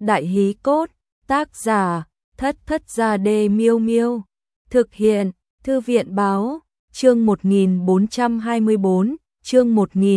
Đại hí cốt, tác giả, Thất Thất Gia Đê Miêu Miêu. Thực hiện, Thư viện báo, chương 1424, chương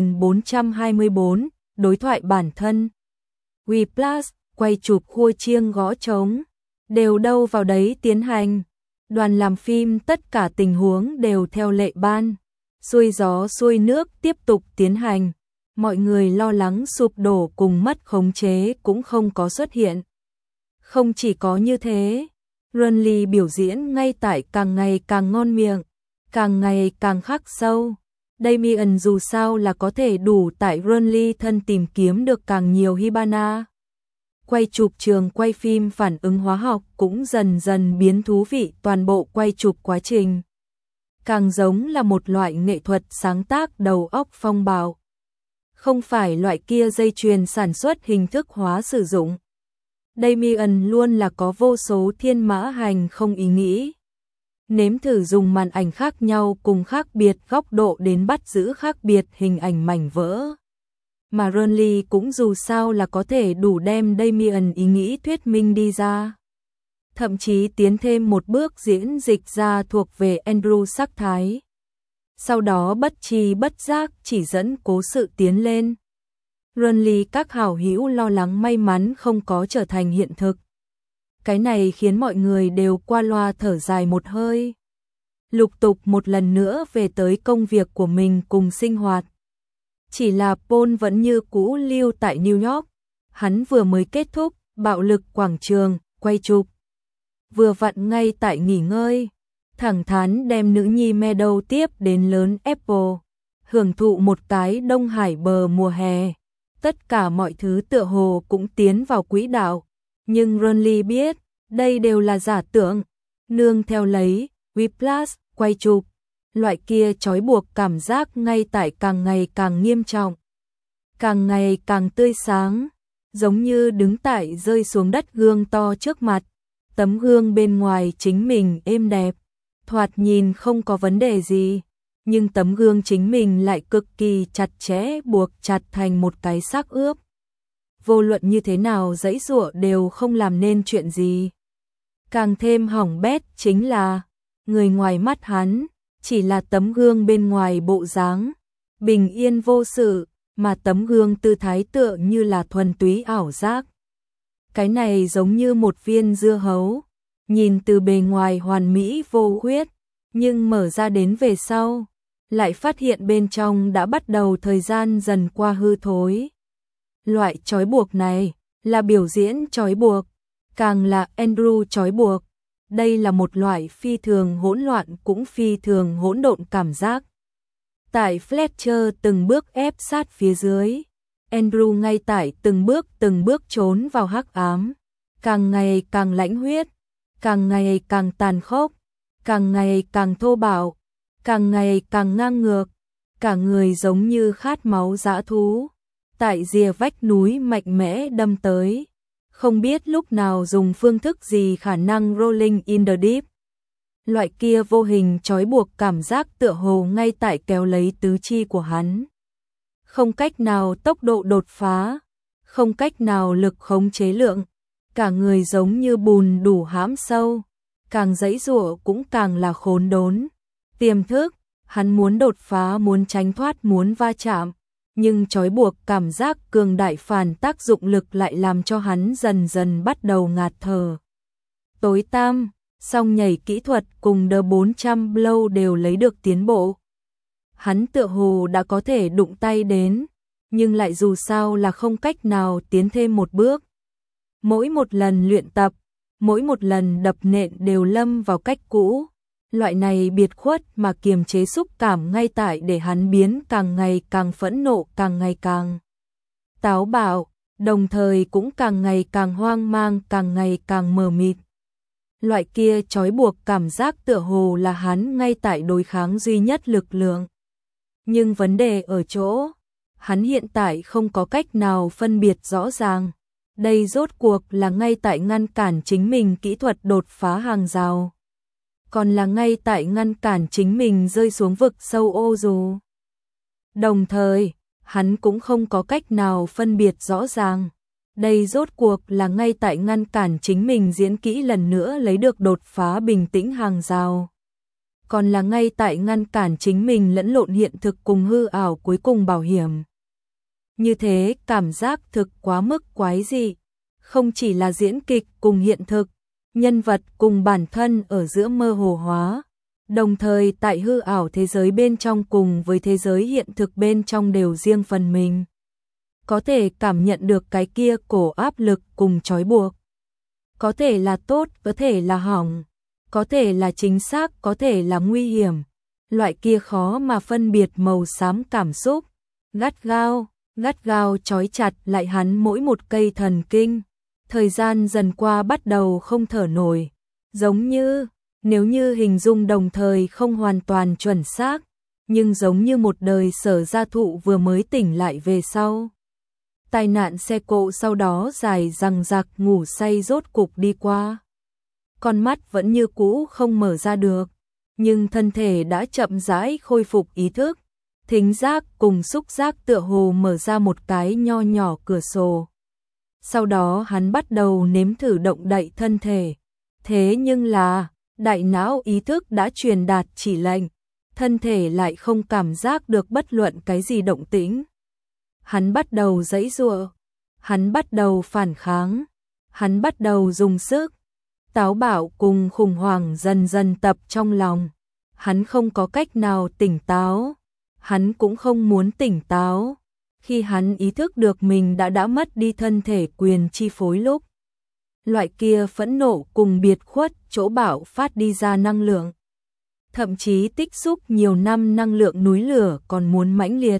1424, đối thoại bản thân. Weplus, quay chụp khua chiêng gõ trống, đều đâu vào đấy tiến hành. Đoàn làm phim tất cả tình huống đều theo lệ ban, xuôi gió xuôi nước tiếp tục tiến hành. Mọi người lo lắng sụp đổ cùng mất khống chế cũng không có xuất hiện. Không chỉ có như thế, Runly biểu diễn ngay tại càng ngày càng ngon miệng, càng ngày càng khắc sâu. Damien dù sao là có thể đủ tại Runly thân tìm kiếm được càng nhiều Hibana. Quay chụp trường quay phim phản ứng hóa học cũng dần dần biến thú vị, toàn bộ quay chụp quá trình càng giống là một loại nghệ thuật sáng tác đầu óc phong bạo. Không phải loại kia dây chuyền sản xuất hình thức hóa sử dụng. Damien luôn là có vô số thiên mã hành không ý nghĩ. Nếm thử dùng màn ảnh khác nhau cùng khác biệt góc độ đến bắt giữ khác biệt hình ảnh mảnh vỡ. Mà Runly cũng dù sao là có thể đủ đem Damien ý nghĩ thuyết minh đi ra. Thậm chí tiến thêm một bước diễn dịch ra thuộc về Andrew sắc thái. Sau đó bất tri bất giác chỉ dẫn cố sự tiến lên. Runly các hảo hữu lo lắng may mắn không có trở thành hiện thực. Cái này khiến mọi người đều qua loa thở dài một hơi. Lục tục một lần nữa về tới công việc của mình cùng sinh hoạt. Chỉ là Paul vẫn như cũ lưu tại New York. Hắn vừa mới kết thúc bạo lực quảng trường, quay chụp. Vừa vặn ngay tại nghỉ ngơi. Thẳng thắn đem nữ nhi Meadow tiếp đến lớn Apple. Hưởng thụ một cái Đông Hải bờ mùa hè. Tất cả mọi thứ tựa hồ cũng tiến vào quỹ đạo. Nhưng Runly biết, đây đều là giả tưởng. Nương theo lấy, Weplus, quay chụp. Loại kia trói buộc cảm giác ngay tại càng ngày càng nghiêm trọng. Càng ngày càng tươi sáng. Giống như đứng tại rơi xuống đất gương to trước mặt. Tấm gương bên ngoài chính mình êm đẹp. Thoạt nhìn không có vấn đề gì. Nhưng tấm gương chính mình lại cực kỳ chặt chẽ buộc chặt thành một cái xác ướp. Vô luận như thế nào giãy giụa đều không làm nên chuyện gì. Càng thêm hỏng bét chính là, người ngoài mắt hắn, chỉ là tấm gương bên ngoài bộ dáng, bình yên vô sự, mà tấm gương tư thái tựa như là thuần túy ảo giác. Cái này giống như một viên dưa hấu, nhìn từ bề ngoài hoàn mỹ vô khuyết, nhưng mở ra đến về sau, lại phát hiện bên trong đã bắt đầu thời gian dần qua hư thối. Loại trói buộc này là biểu diễn trói buộc, càng là Andrew trói buộc. Đây là một loại phi thường hỗn loạn cũng phi thường hỗn độn cảm giác. Tại Fletcher từng bước ép sát phía dưới, Andrew ngay tại từng bước trốn vào hắc ám, càng ngày càng lãnh huyết, càng ngày càng tàn khốc, càng ngày càng thô bạo, càng ngày càng ngang ngược, cả người giống như khát máu dã thú, tại rìa vách núi mạnh mẽ đâm tới, không biết lúc nào dùng phương thức gì khả năng rolling in the deep. Loại kia vô hình trói buộc cảm giác tựa hồ ngay tại kéo lấy tứ chi của hắn. Không cách nào tốc độ đột phá, không cách nào lực khống chế lượng, cả người giống như bùn đủ hãm sâu, càng giãy giụa cũng càng là khốn đốn. Tiềm thức, hắn muốn đột phá, muốn tránh thoát, muốn va chạm, nhưng trói buộc cảm giác cường đại phản tác dụng lực lại làm cho hắn dần dần bắt đầu ngạt thở. Tối tăm, song nhảy kỹ thuật cùng The 400 Blow đều lấy được tiến bộ. Hắn tựa hồ đã có thể đụng tay đến, nhưng lại dù sao là không cách nào tiến thêm một bước. Mỗi một lần luyện tập, mỗi một lần đập nện đều lâm vào cách cũ. Loại này biệt khuất mà kiềm chế xúc cảm ngay tại để hắn biến càng ngày càng phẫn nộ, càng ngày càng táo bạo, đồng thời cũng càng ngày càng hoang mang, càng ngày càng mờ mịt. Loại kia trói buộc cảm giác tựa hồ là hắn ngay tại đối kháng duy nhất lực lượng. Nhưng vấn đề ở chỗ, hắn hiện tại không có cách nào phân biệt rõ ràng. Đây rốt cuộc là ngay tại ngăn cản chính mình kỹ thuật đột phá hàng rào, còn là ngay tại ngăn cản chính mình rơi xuống vực sâu ô dù. Đồng thời, hắn cũng không có cách nào phân biệt rõ ràng. Đây rốt cuộc là ngay tại ngăn cản chính mình diễn kỹ lần nữa lấy được đột phá bình tĩnh hàng rào. Còn là ngay tại ngăn cản chính mình lẫn lộn hiện thực cùng hư ảo cuối cùng bảo hiểm. Như thế cảm giác thực quá mức quái dị. Không chỉ là diễn kịch cùng hiện thực, nhân vật cùng bản thân ở giữa mơ hồ hóa. Đồng thời tại hư ảo thế giới bên trong cùng với thế giới hiện thực bên trong đều riêng phần mình. Có thể cảm nhận được cái kia cổ áp lực cùng trói buộc. Có thể là tốt, có thể là hỏng. Có thể là chính xác, có thể là nguy hiểm. Loại kia khó mà phân biệt màu xám cảm xúc. Gắt gao trói chặt lại hắn mỗi một cây thần kinh. Thời gian dần qua bắt đầu không thở nổi. Giống như, nếu như hình dung đồng thời không hoàn toàn chuẩn xác, nhưng giống như một đời Sở Gia Thụ vừa mới tỉnh lại về sau. Tai nạn xe cộ sau đó dài dằng dặc ngủ say rốt cục đi qua. Con mắt vẫn như cũ không mở ra được, nhưng thân thể đã chậm rãi khôi phục ý thức. Thính giác cùng xúc giác tựa hồ mở ra một cái nho nhỏ cửa sổ. Sau đó hắn bắt đầu nếm thử động đậy thân thể. Thế nhưng là, đại não ý thức đã truyền đạt chỉ lệnh, thân thể lại không cảm giác được bất luận cái gì động tĩnh. Hắn bắt đầu giãy giụa, hắn bắt đầu phản kháng, hắn bắt đầu dùng sức. Táo bạo cùng khủng hoảng dần dần tập trong lòng. Hắn không có cách nào tỉnh táo, hắn cũng không muốn tỉnh táo. Khi hắn ý thức được mình đã mất đi thân thể quyền chi phối lúc, loại kia phẫn nộ cùng biệt khuất chỗ bạo phát đi ra năng lượng, thậm chí tích xúc nhiều năm năng lượng núi lửa còn muốn mãnh liệt,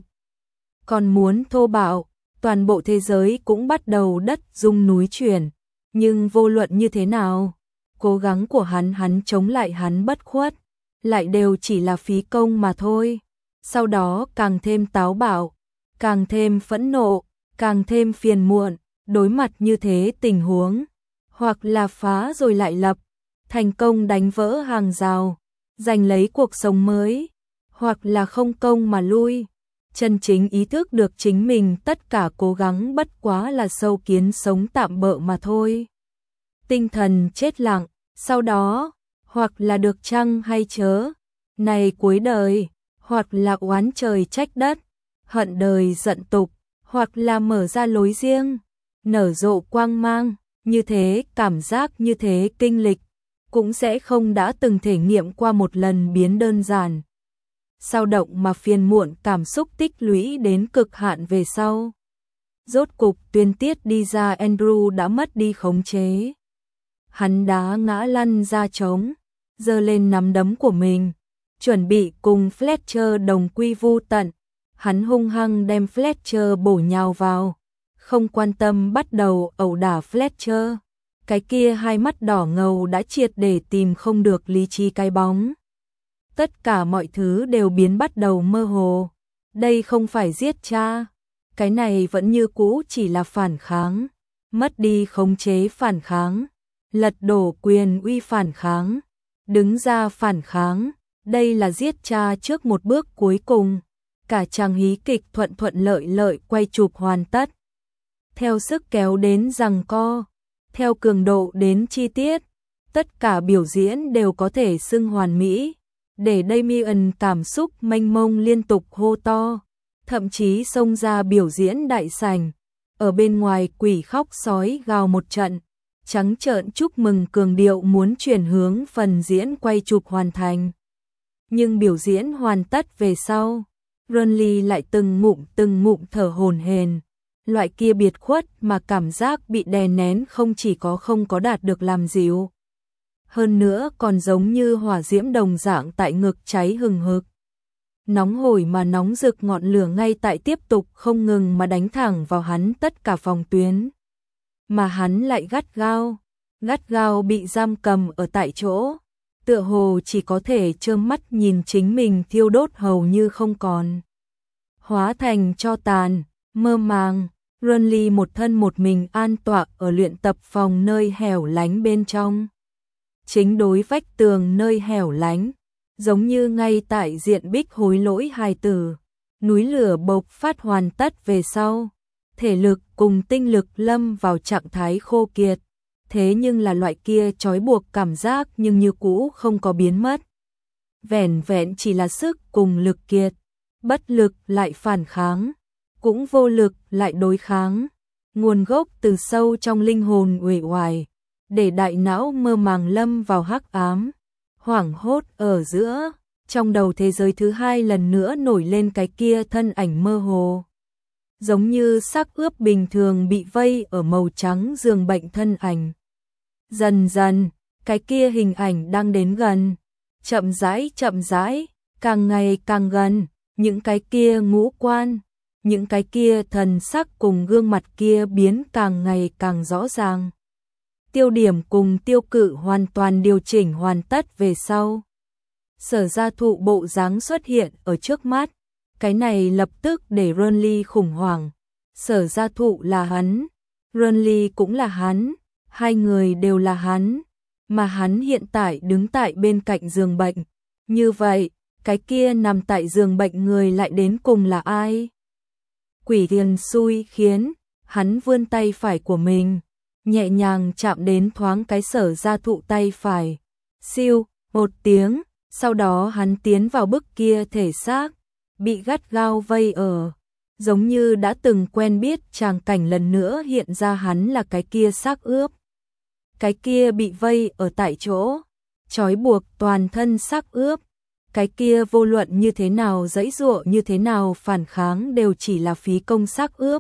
còn muốn thô bạo, toàn bộ thế giới cũng bắt đầu đất rung núi chuyển. Nhưng vô luận như thế nào, cố gắng của hắn chống lại hắn bất khuất, lại đều chỉ là phí công mà thôi. Sau đó càng thêm táo bạo, càng thêm phẫn nộ, càng thêm phiền muộn, đối mặt như thế tình huống, hoặc là phá rồi lại lập, thành công đánh vỡ hàng rào, giành lấy cuộc sống mới, hoặc là không công mà lui. Chân chính ý thức được chính mình tất cả cố gắng bất quá là sâu kiến sống tạm bợ mà thôi. Tinh thần chết lặng, sau đó, hoặc là được chăng hay chớ, này cuối đời, hoặc là oán trời trách đất, hận đời giận tục, hoặc là mở ra lối riêng, nở rộ quang mang, như thế cảm giác như thế kinh lịch, cũng sẽ không đã từng thể nghiệm qua một lần biến đơn giản. Sao động mà phiền muộn cảm xúc tích lũy đến cực hạn về sau. Rốt cục tuyên tiết đi ra, Andrew đã mất đi khống chế. Hắn đá ngã lăn ra trống, giơ lên nắm đấm của mình, chuẩn bị cùng Fletcher đồng quy vu tận. Hắn hung hăng đem Fletcher bổ nhào vào, không quan tâm bắt đầu ẩu đả Fletcher. Cái kia hai mắt đỏ ngầu đã triệt để tìm không được lý trí cái bóng. Tất cả mọi thứ đều biến bắt đầu mơ hồ. Đây không phải giết cha, cái này vẫn như cũ chỉ là phản kháng, mất đi khống chế phản kháng, lật đổ quyền uy phản kháng, đứng ra phản kháng. Đây là giết cha trước một bước cuối cùng. Cả chàng hí kịch thuận thuận lợi lợi quay chụp hoàn tất. Theo sức kéo đến giằng co, theo cường độ đến chi tiết, tất cả biểu diễn đều có thể xưng hoàn mỹ. Để Damien cảm xúc mênh mông liên tục hô to, thậm chí xông ra biểu diễn đại sảnh. Ở bên ngoài quỷ khóc sói gào một trận, trắng trợn chúc mừng cường điệu muốn chuyển hướng phần diễn quay chụp hoàn thành. Nhưng biểu diễn hoàn tất về sau, Ronly lại từng ngụm thở hổn hển. Loại kia biệt khuất mà cảm giác bị đè nén không chỉ có không có đạt được làm dịu, hơn nữa còn giống như hỏa diễm đồng dạng tại ngực cháy hừng hực. Nóng hổi mà nóng rực ngọn lửa ngay tại tiếp tục không ngừng mà đánh thẳng vào hắn tất cả phòng tuyến. Mà hắn lại gắt gao bị giam cầm ở tại chỗ, tựa hồ chỉ có thể trơ mắt nhìn chính mình thiêu đốt hầu như không còn. Hóa thành tro tàn, mơ màng, Ronly một thân một mình an tọa ở luyện tập phòng nơi hẻo lánh bên trong. Chính đối vách tường nơi hẻo lánh, giống như ngay tại diện bích hối lỗi hài tử, núi lửa bộc phát hoàn tất về sau, thể lực cùng tinh lực lâm vào trạng thái khô kiệt, thế nhưng là loại kia trói buộc cảm giác nhưng như cũ không có biến mất. Vẻn vẹn chỉ là sức cùng lực kiệt, bất lực lại phản kháng, cũng vô lực lại đối kháng, nguồn gốc từ sâu trong linh hồn uể oải, để đại não mơ màng lâm vào hắc ám, hoảng hốt ở giữa, trong đầu thế giới thứ hai lần nữa nổi lên cái kia thân ảnh mơ hồ. Giống như xác ướp bình thường bị vây ở màu trắng giường bệnh thân ảnh. Dần dần, cái kia hình ảnh đang đến gần, chậm rãi, càng ngày càng gần, những cái kia ngũ quan, những cái kia thần sắc cùng gương mặt kia biến càng ngày càng rõ ràng. Tiêu điểm cùng tiêu cự hoàn toàn điều chỉnh hoàn tất về sau. Sở Gia Thụ bộ dáng xuất hiện ở trước mắt, cái này lập tức để Renly khủng hoảng. Sở Gia Thụ là hắn, Renly cũng là hắn, hai người đều là hắn, mà hắn hiện tại đứng tại bên cạnh giường bệnh. Như vậy, cái kia nằm tại giường bệnh người lại đến cùng là ai? Quỷ tiền xui khiến, hắn vươn tay phải của mình, nhẹ nhàng chạm đến thoáng cái Sở Gia Thụ tay phải. Siêu, một tiếng, sau đó hắn tiến vào bức kia thể xác, bị gắt gao vây ở. Giống như đã từng quen biết tràng cảnh lần nữa hiện ra hắn là cái kia xác ướp. Cái kia bị vây ở tại chỗ, trói buộc toàn thân xác ướp. Cái kia vô luận như thế nào giãy giụa như thế nào phản kháng đều chỉ là phí công xác ướp.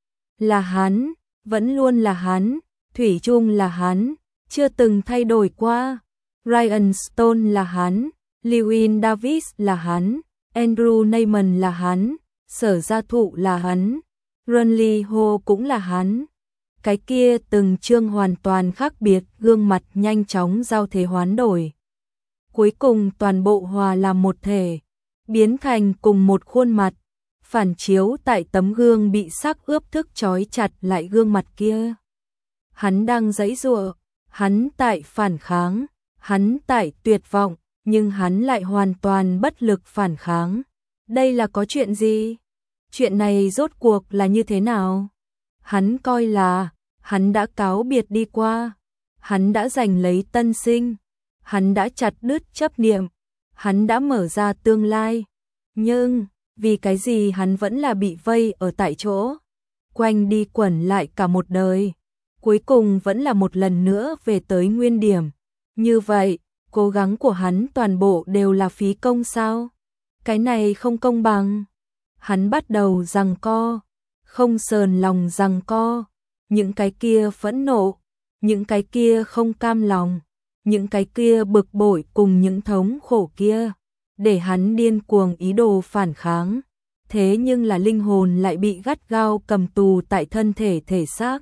Là hắn, vẫn luôn là hắn, thủy chung là hắn, chưa từng thay đổi qua. Ryan Stone là hắn, Llewyn Davis là hắn, Andrew Neyman là hắn, Sở Gia Thụ là hắn, Renly Ho cũng là hắn. Cái kia từng chương hoàn toàn khác biệt gương mặt nhanh chóng giao thế hoán đổi. Cuối cùng toàn bộ hòa làm một thể, biến thành cùng một khuôn mặt, phản chiếu tại tấm gương bị xác ướp thức trói chặt lại gương mặt kia. Hắn đang giãy giụa, hắn tại phản kháng, hắn tại tuyệt vọng, nhưng hắn lại hoàn toàn bất lực phản kháng. Đây là có chuyện gì? Chuyện này rốt cuộc là như thế nào? Hắn coi là, hắn đã cáo biệt đi qua, hắn đã giành lấy tân sinh, hắn đã chặt đứt chấp niệm, hắn đã mở ra tương lai. Nhưng, vì cái gì hắn vẫn là bị vây ở tại chỗ, quanh đi quẩn lại cả một đời, cuối cùng vẫn là một lần nữa về tới nguyên điểm. Như vậy, cố gắng của hắn toàn bộ đều là phí công sao? Cái này không công bằng. Hắn bắt đầu giằng co, không sờn lòng giằng co, những cái kia phẫn nộ, những cái kia không cam lòng, những cái kia bực bội cùng những thống khổ kia, để hắn điên cuồng ý đồ phản kháng. Thế nhưng là linh hồn lại bị gắt gao cầm tù tại thân thể thể xác,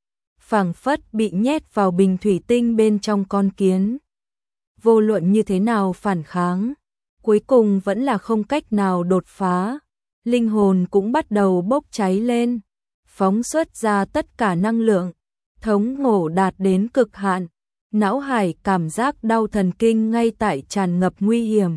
phảng phất bị nhét vào bình thủy tinh bên trong con kiến. Vô luận như thế nào phản kháng, cuối cùng vẫn là không cách nào đột phá. Linh hồn cũng bắt đầu bốc cháy lên, phóng xuất ra tất cả năng lượng, thống ngộ đạt đến cực hạn, não hải cảm giác đau thần kinh ngay tại tràn ngập nguy hiểm.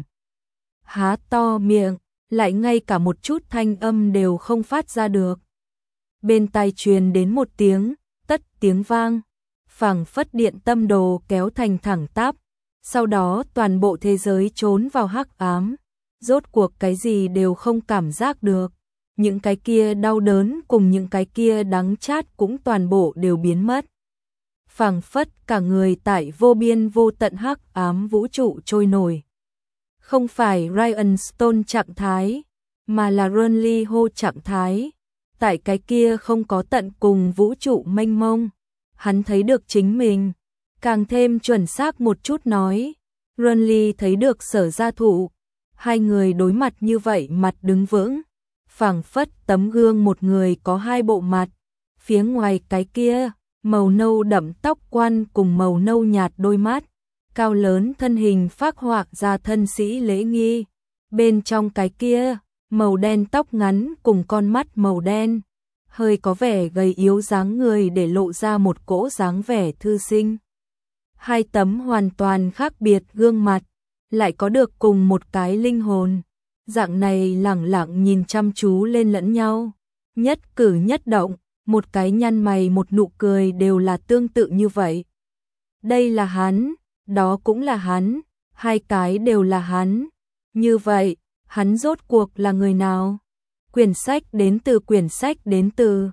Há to miệng, lại ngay cả một chút thanh âm đều không phát ra được. Bên tai truyền đến một tiếng, tất tiếng vang, phảng phất điện tâm đồ kéo thành thẳng tắp, sau đó toàn bộ thế giới trốn vào hắc ám. Rốt cuộc cái gì đều không cảm giác được, những cái kia đau đớn cùng những cái kia đắng chát cũng toàn bộ đều biến mất. Phảng phất cả người tại vô biên vô tận hắc ám vũ trụ trôi nổi. Không phải Ryan Stone trạng thái, mà là Renly Ho trạng thái. Tại cái kia không có tận cùng vũ trụ mênh mông, hắn thấy được chính mình. Càng thêm chuẩn xác một chút nói, Renly thấy được Sở Gia Thụ. Hai người đối mặt như vậy mặt đứng vững, phảng phất tấm gương một người có hai bộ mặt. Phía ngoài cái kia, màu nâu đậm tóc quan cùng màu nâu nhạt đôi mắt, cao lớn thân hình phác họa ra thân sĩ lễ nghi. Bên trong cái kia, màu đen tóc ngắn cùng con mắt màu đen, hơi có vẻ gầy yếu dáng người để lộ ra một cỗ dáng vẻ thư sinh. Hai tấm hoàn toàn khác biệt gương mặt, lại có được cùng một cái linh hồn, dạng này lẳng lặng nhìn chăm chú lên lẫn nhau, Nhất cử nhất động, một cái nhăn mày một nụ cười đều là tương tự như vậy. Đây là hắn, đó cũng là hắn, hai cái đều là hắn. Như vậy, hắn rốt cuộc là người nào? Quyển sách đến từ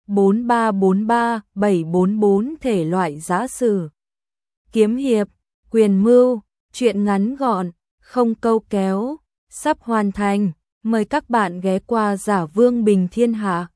4343744 thể loại giã sử. Kiếm hiệp, quyền mưu, truyện ngắn gọn, không câu kéo, sắp hoàn thành. Mời các bạn ghé qua Giả Vương Bình Thiên Hạ.